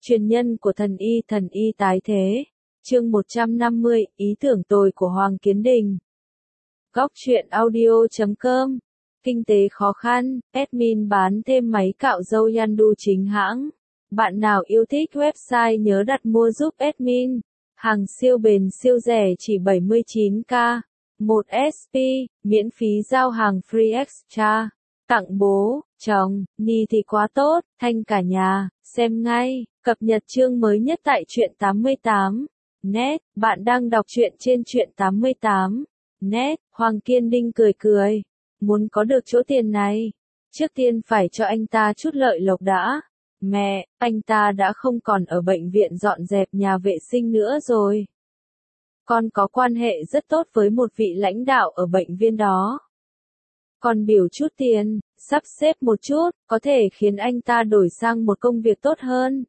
Truyền nhân của thần y tái thế. Chương 150, ý tưởng tồi của Hoàng Kiến Đình. Góc truyện audio.com. Kinh tế khó khăn, admin bán thêm máy cạo râu Yandu chính hãng. Bạn nào yêu thích website nhớ đặt mua giúp admin. Hàng siêu bền siêu rẻ chỉ 79k. 1 SP, miễn phí giao hàng free extra. Tặng bố, chồng, ni thì quá tốt, thanh cả nhà, xem ngay, cập nhật chương mới nhất tại truyện 88. Net, bạn đang đọc truyện trên truyện 88. Net, Hoàng Kiến Đình cười cười. Muốn có được chỗ tiền này, trước tiên phải cho anh ta chút lợi lộc đã. Mẹ, anh ta đã không còn ở bệnh viện dọn dẹp nhà vệ sinh nữa rồi. Con có quan hệ rất tốt với một vị lãnh đạo ở bệnh viện đó. Còn biểu chút tiền, sắp xếp một chút, có thể khiến anh ta đổi sang một công việc tốt hơn.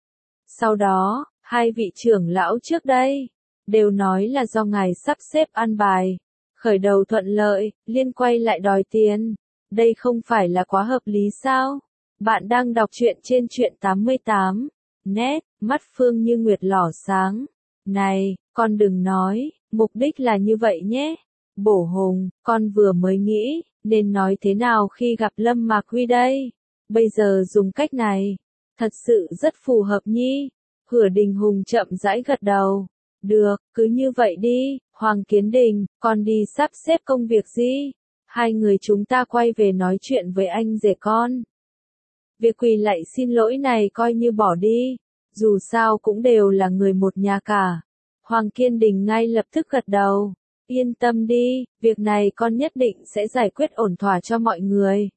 Sau đó, hai vị trưởng lão trước đây, đều nói là do ngài sắp xếp an bài, khởi đầu thuận lợi, liên quay lại đòi tiền. Đây không phải là quá hợp lý sao? Bạn đang đọc truyện trên truyện 88. Net, mắt Phương Như Nguyệt lỏ sáng. Này, con đừng nói, mục đích là như vậy nhé. Bổ Hùng, con vừa mới nghĩ, nên nói thế nào khi gặp Lâm Mạc Huy đây? Bây giờ dùng cách này, thật sự rất phù hợp nhi. Hửa Đình Hùng chậm rãi gật đầu. Được, cứ như vậy đi, Hoàng Kiến Đình, con đi sắp xếp công việc gì? Hai người chúng ta quay về nói chuyện với anh rể con. Việc quỳ lạy xin lỗi này coi như bỏ đi, dù sao cũng đều là người một nhà cả. Hoàng Kiến Đình ngay lập tức gật đầu. Yên tâm đi, việc này con nhất định sẽ giải quyết ổn thỏa cho mọi người.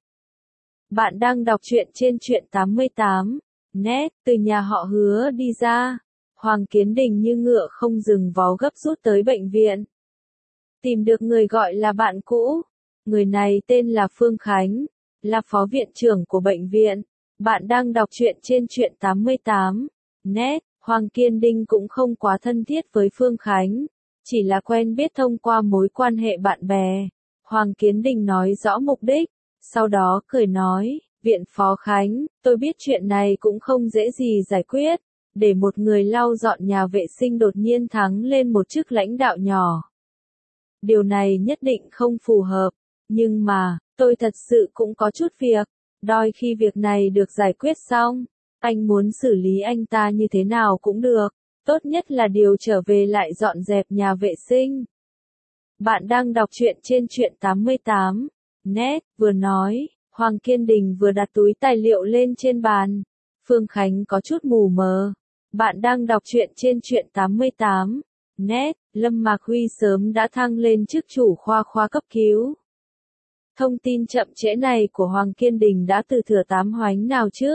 Bạn đang đọc truyện trên truyện 88. Net, từ nhà họ Hứa đi ra. Hoàng Kiến Đình như ngựa không dừng vó gấp rút tới bệnh viện. Tìm được người gọi là bạn cũ. Người này tên là Phương Khánh, là phó viện trưởng của bệnh viện. Bạn đang đọc truyện trên truyện 88. Net, Hoàng Kiến Đình cũng không quá thân thiết với Phương Khánh, chỉ là quen biết thông qua mối quan hệ bạn bè. Hoàng Kiến Đình nói rõ mục đích, sau đó cười nói, viện phó Khánh, tôi biết chuyện này cũng không dễ gì giải quyết, để một người lau dọn nhà vệ sinh đột nhiên thắng lên một chức lãnh đạo nhỏ. Điều này nhất định không phù hợp, nhưng mà, tôi thật sự cũng có chút việc, đôi khi việc này được giải quyết xong, anh muốn xử lý anh ta như thế nào cũng được. Tốt nhất là điều trở về lại dọn dẹp nhà vệ sinh. Bạn đang đọc truyện trên truyện 88. Net, vừa nói, Hoàng Kiến Đình vừa đặt túi tài liệu lên trên bàn. Phương Khánh có chút mù mờ. Bạn đang đọc truyện trên truyện 88. Net, Lâm Mạc Huy sớm đã thăng lên chức chủ khoa cấp cứu. Thông tin chậm trễ này của Hoàng Kiến Đình đã từ thừa tám hoánh nào chứ?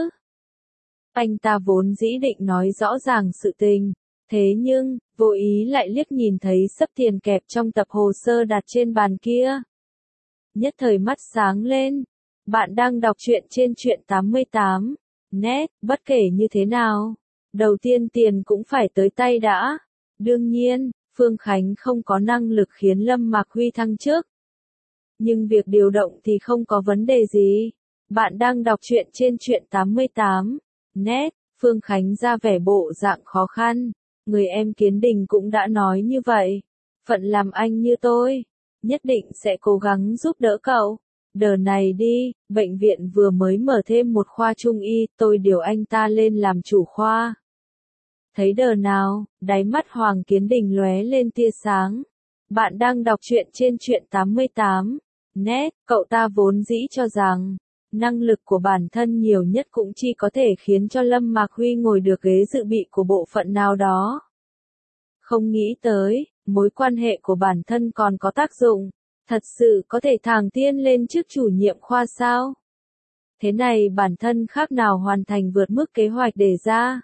Anh ta vốn dĩ định nói rõ ràng sự tình, thế nhưng, vô ý lại liếc nhìn thấy xấp tiền kẹp trong tập hồ sơ đặt trên bàn kia. Nhất thời mắt sáng lên. Bạn đang đọc truyện trên truyện 88. Net, bất kể như thế nào, đầu tiên tiền cũng phải tới tay đã. Đương nhiên, Phương Khánh không có năng lực khiến Lâm Mạc Huy thăng chức. Nhưng việc điều động thì không có vấn đề gì. Bạn đang đọc truyện trên truyện 88. Net, Phương Khánh ra vẻ bộ dạng khó khăn. Người em Kiến Đình cũng đã nói như vậy. Phận làm anh như tôi, nhất định sẽ cố gắng giúp đỡ cậu. Đợt này đi, bệnh viện vừa mới mở thêm một khoa trung y, tôi điều anh ta lên làm chủ khoa. Thấy đợt nào, đáy mắt Hoàng Kiến Đình lóe lên tia sáng. Bạn đang đọc truyện trên truyện 88. Net, cậu ta vốn dĩ cho rằng, năng lực của bản thân nhiều nhất cũng chỉ có thể khiến cho Lâm Mạc Huy ngồi được ghế dự bị của bộ phận nào đó. Không nghĩ tới, mối quan hệ của bản thân còn có tác dụng, thật sự có thể thăng tiến lên chức chủ nhiệm khoa sao? Thế này bản thân khác nào hoàn thành vượt mức kế hoạch đề ra.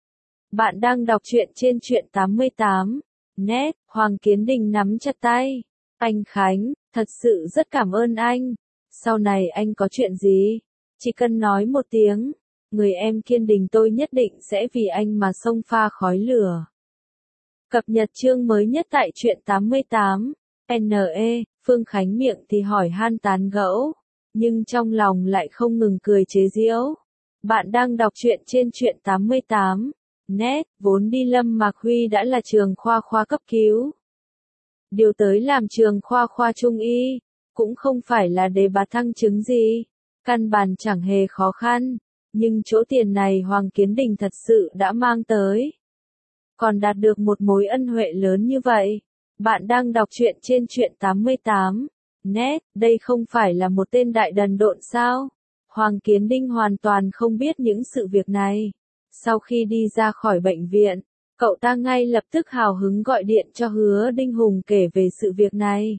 Bạn đang đọc truyện trên truyện 88. Net, Hoàng Kiến Đình nắm chặt tay. Anh Khánh, thật sự rất cảm ơn anh. Sau này anh có chuyện gì, chỉ cần nói một tiếng, người em Kiến Đình tôi nhất định sẽ vì anh mà xông pha khói lửa. Cập nhật chương mới nhất tại truyện 88. NE, Phương Khánh miệng thì hỏi han tán gẫu, nhưng trong lòng lại không ngừng cười chế giễu. Bạn đang đọc truyện trên truyện 88 net, vốn đi Lâm Mạc Huy đã là trường khoa cấp cứu. Điều tới làm trường khoa trung y, cũng không phải là đề bạt thăng chứng gì, căn bản chẳng hề khó khăn, nhưng chỗ tiền này Hoàng Kiến Đình thật sự đã mang tới. Còn đạt được một mối ân huệ lớn như vậy. Bạn đang đọc truyện trên truyện 88 net, đây không phải là một tên đại đần độn sao? Hoàng Kiến Đình hoàn toàn không biết những sự việc này. Sau khi đi ra khỏi bệnh viện, cậu ta ngay lập tức hào hứng gọi điện cho Hứa Đình Hùng kể về sự việc này.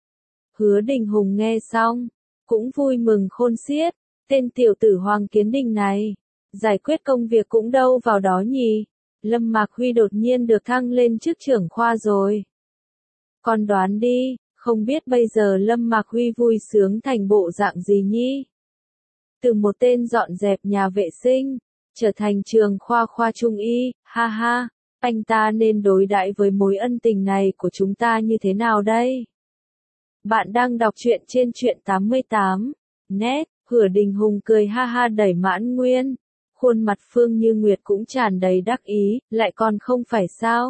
Hứa Đình Hùng nghe xong, cũng vui mừng khôn xiết, tên tiểu tử Hoàng Kiến Đình này, giải quyết công việc cũng đâu vào đó nhỉ. Lâm Mạc Huy đột nhiên được thăng lên chức trưởng khoa rồi. Con đoán đi, không biết bây giờ Lâm Mạc Huy vui sướng thành bộ dạng gì nhỉ? Từ một tên dọn dẹp nhà vệ sinh, trở thành trường khoa trung y, ha ha, anh ta nên đối đãi với mối ân tình này của chúng ta như thế nào đây? Bạn đang đọc truyện trên truyện 88 net, Hứa Đình Hùng cười ha ha đẩy Mãn Nguyên. Khuôn mặt Phương Như Nguyệt cũng tràn đầy đắc ý, lại còn không phải sao?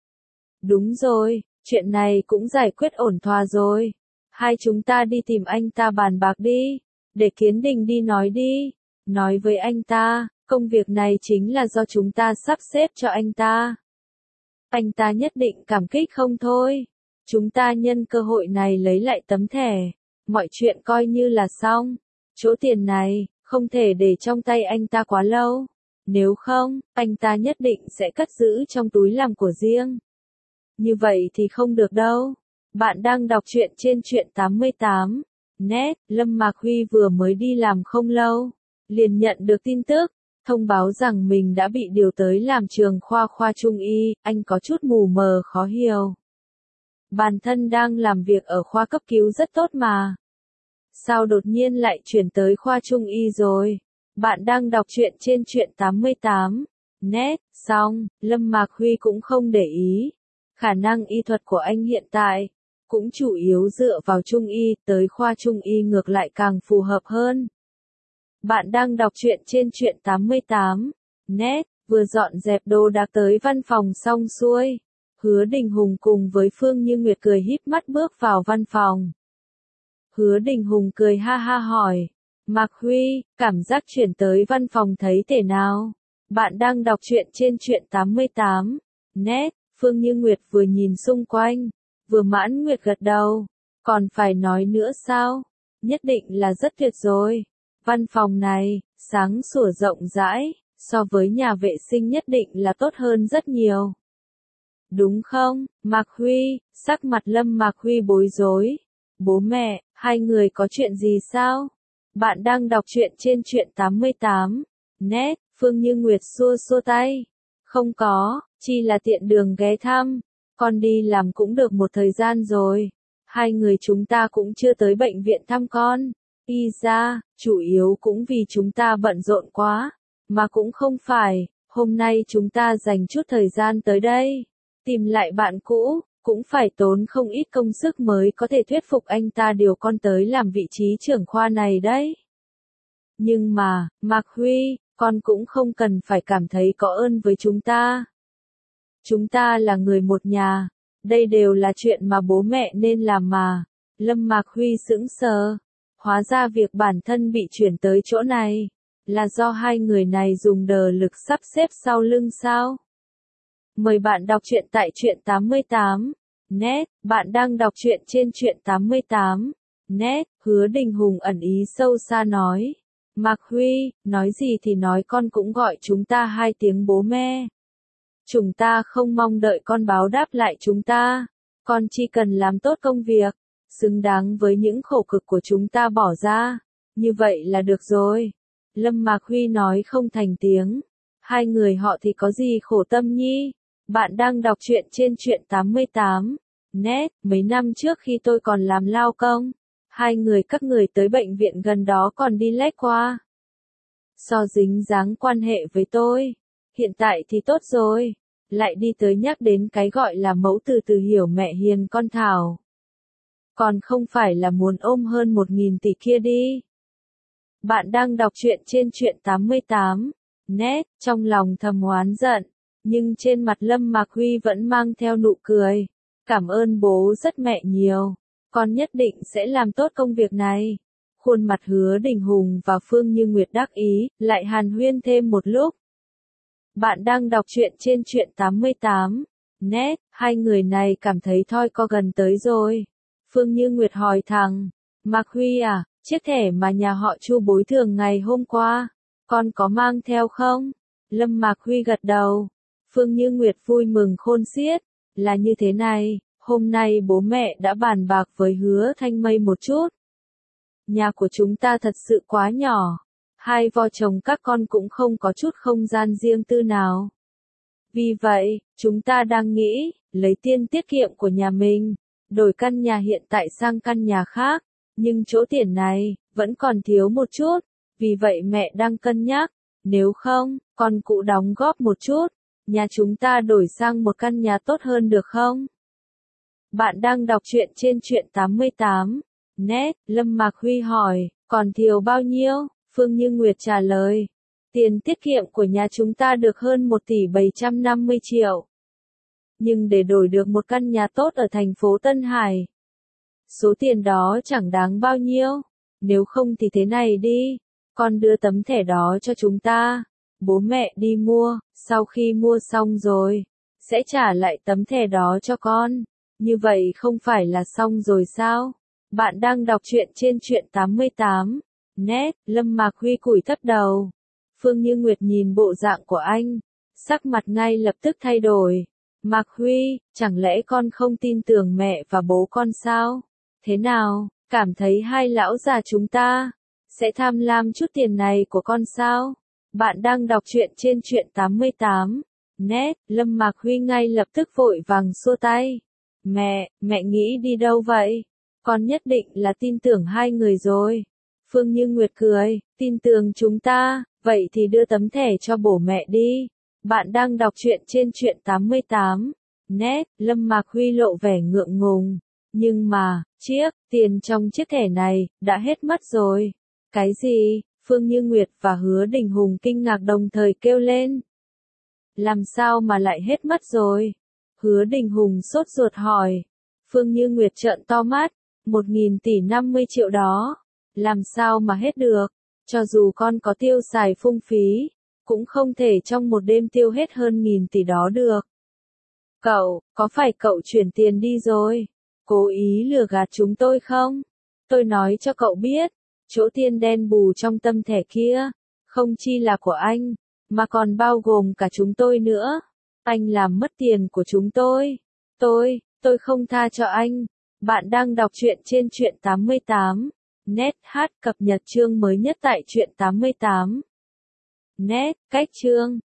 Đúng rồi, chuyện này cũng giải quyết ổn thỏa rồi. Hai chúng ta đi tìm anh ta bàn bạc đi, để Kiến Đình đi nói đi. Nói với anh ta, công việc này chính là do chúng ta sắp xếp cho anh ta. Anh ta nhất định cảm kích không thôi. Chúng ta nhân cơ hội này lấy lại tấm thẻ, mọi chuyện coi như là xong. Chỗ tiền này, không thể để trong tay anh ta quá lâu. Nếu không, anh ta nhất định sẽ cất giữ trong túi làm của riêng. Như vậy thì không được đâu. Bạn đang đọc truyện trên truyện 88 net, Lâm Mạc Huy vừa mới đi làm không lâu, liền nhận được tin tức, thông báo rằng mình đã bị điều tới làm trường khoa trung y, anh có chút mù mờ khó hiểu. Bản thân đang làm việc ở khoa cấp cứu rất tốt mà. Sao đột nhiên lại chuyển tới khoa trung y rồi? Bạn đang đọc truyện trên truyện 88 net, xong, Lâm Mạc Huy cũng không để ý. Khả năng y thuật của anh hiện tại, cũng chủ yếu dựa vào trung y, tới khoa trung y ngược lại càng phù hợp hơn. Bạn đang đọc truyện trên truyện 88 net, vừa dọn dẹp đồ đạc tới văn phòng xong xuôi. Hứa Đình Hùng cùng với Phương Như Nguyệt cười híp mắt bước vào văn phòng. Hứa Đình Hùng cười ha ha hỏi, Mạc Huy, cảm giác chuyển tới văn phòng thấy thế nào? Bạn đang đọc truyện trên truyện 88 net, Phương Như Nguyệt vừa nhìn xung quanh, vừa mãn nguyệt gật đầu, còn phải nói nữa sao? Nhất định là rất tuyệt rồi. Văn phòng này, sáng sủa rộng rãi, so với nhà vệ sinh nhất định là tốt hơn rất nhiều. Đúng không, Mạc Huy? Sắc mặt Lâm Mạc Huy bối rối. Bố mẹ, hai người có chuyện gì sao? Bạn đang đọc truyện trên truyện 88 net, Phương Như Nguyệt xua xua tay. Không có, chỉ là tiện đường ghé thăm. Con đi làm cũng được một thời gian rồi. Hai người chúng ta cũng chưa tới bệnh viện thăm con. Y ra, chủ yếu cũng vì chúng ta bận rộn quá. Mà cũng không phải, hôm nay chúng ta dành chút thời gian tới đây. Tìm lại bạn cũ, cũng phải tốn không ít công sức mới có thể thuyết phục anh ta điều con tới làm vị trí trưởng khoa này đấy. Nhưng mà, Mạc Huy, con cũng không cần phải cảm thấy có ơn với chúng ta. Chúng ta là người một nhà, đây đều là chuyện mà bố mẹ nên làm mà. Lâm Mạc Huy sững sờ, hóa ra việc bản thân bị chuyển tới chỗ này, là do hai người này dùng đờ lực sắp xếp sau lưng sao? Mời bạn đọc truyện tại truyện 88 net, bạn đang đọc truyện trên truyện 88 net, Hứa Đình Hùng ẩn ý sâu xa nói. Mạc Huy, nói gì thì nói con cũng gọi chúng ta hai tiếng bố mẹ. Chúng ta không mong đợi con báo đáp lại chúng ta, con chỉ cần làm tốt công việc, xứng đáng với những khổ cực của chúng ta bỏ ra, như vậy là được rồi. Lâm Mạc Huy nói không thành tiếng, hai người họ thì có gì khổ tâm nhi? Bạn đang đọc truyện trên truyện 88 net, mấy năm trước khi tôi còn làm lao công, hai người các người tới bệnh viện gần đó còn đi lách qua. So dính dáng quan hệ với tôi, hiện tại thì tốt rồi, lại đi tới nhắc đến cái gọi là mẫu từ hiểu mẹ hiền con Thảo. Còn không phải là muốn ôm hơn 1.000 tỷ kia đi. Bạn đang đọc truyện trên truyện 88 net, trong lòng thầm oán giận, nhưng trên mặt Lâm Mạc Huy vẫn mang theo nụ cười. Cảm ơn bố rất mẹ nhiều, con nhất định sẽ làm tốt công việc này. Khuôn mặt Hứa Đình Hùng và Phương Như Nguyệt đắc ý, lại hàn huyên thêm một lúc. Bạn đang đọc truyện trên truyện 88 net, hai người này cảm thấy thoi co gần tới rồi. Phương Như Nguyệt hỏi thẳng, Mạc Huy à, chiếc thẻ mà nhà họ Chu bồi thường ngày hôm qua, con có mang theo không? Lâm Mạc Huy gật đầu. Phương Như Nguyệt vui mừng khôn xiết, là như thế này, hôm nay bố mẹ đã bàn bạc với Hứa Thanh Mây một chút. Nhà của chúng ta thật sự quá nhỏ, hai vợ chồng các con cũng không có chút không gian riêng tư nào. Vì vậy, chúng ta đang nghĩ, lấy tiền tiết kiệm của nhà mình, đổi căn nhà hiện tại sang căn nhà khác, nhưng chỗ tiền này, vẫn còn thiếu một chút, vì vậy mẹ đang cân nhắc, nếu không, con cụ đóng góp một chút, nhà chúng ta đổi sang một căn nhà tốt hơn được không? Bạn đang đọc truyện trên truyện 88 net, Lâm Mạc Huy hỏi, còn thiếu bao nhiêu? Phương Như Nguyệt trả lời, tiền tiết kiệm của nhà chúng ta được hơn 1 tỷ 750 triệu. Nhưng để đổi được một căn nhà tốt ở thành phố Tân Hải, số tiền đó chẳng đáng bao nhiêu. Nếu không thì thế này đi, con đưa tấm thẻ đó cho chúng ta, bố mẹ đi mua, sau khi mua xong rồi, sẽ trả lại tấm thẻ đó cho con. Như vậy không phải là xong rồi sao? Bạn đang đọc truyện trên truyện 88 net, Lâm Mạc Huy cúi thấp đầu. Phương Như Nguyệt nhìn bộ dạng của anh, sắc mặt ngay lập tức thay đổi. Mạc Huy, chẳng lẽ con không tin tưởng mẹ và bố con sao? Thế nào, cảm thấy hai lão già chúng ta sẽ tham lam chút tiền này của con sao? Bạn đang đọc truyện trên truyện 88 net, Lâm Mạc Huy ngay lập tức vội vàng xua tay. Mẹ nghĩ đi đâu vậy? Con nhất định là tin tưởng hai người rồi. Phương Như Nguyệt cười, tin tưởng chúng ta, vậy thì đưa tấm thẻ cho bố mẹ đi. Bạn đang đọc truyện trên truyện 88 net, Lâm Mạc Huy lộ vẻ ngượng ngùng. Nhưng mà, tiền trong chiếc thẻ này, đã hết mất rồi. Cái gì? Phương Như Nguyệt và Hứa Đình Hùng kinh ngạc đồng thời kêu lên. Làm sao mà lại hết mất rồi? Hứa Đình Hùng sốt ruột hỏi. Phương Như Nguyệt trợn to mắt, 1.000 tỷ 50 triệu đó, làm sao mà hết được? Cho dù con có tiêu xài phung phí, cũng không thể trong một đêm tiêu hết hơn 1.000 tỷ đó được. Cậu, có phải cậu chuyển tiền đi rồi? Cố ý lừa gạt chúng tôi không? Tôi nói cho cậu biết, chỗ tiền đen bù trong tấm thẻ kia, không chỉ là của anh, mà còn bao gồm cả chúng tôi nữa. Anh làm mất tiền của chúng tôi. Tôi không tha cho anh. Bạn đang đọc truyện trên truyện 88 net, cập nhật chương mới nhất tại truyện 88 net, cách chương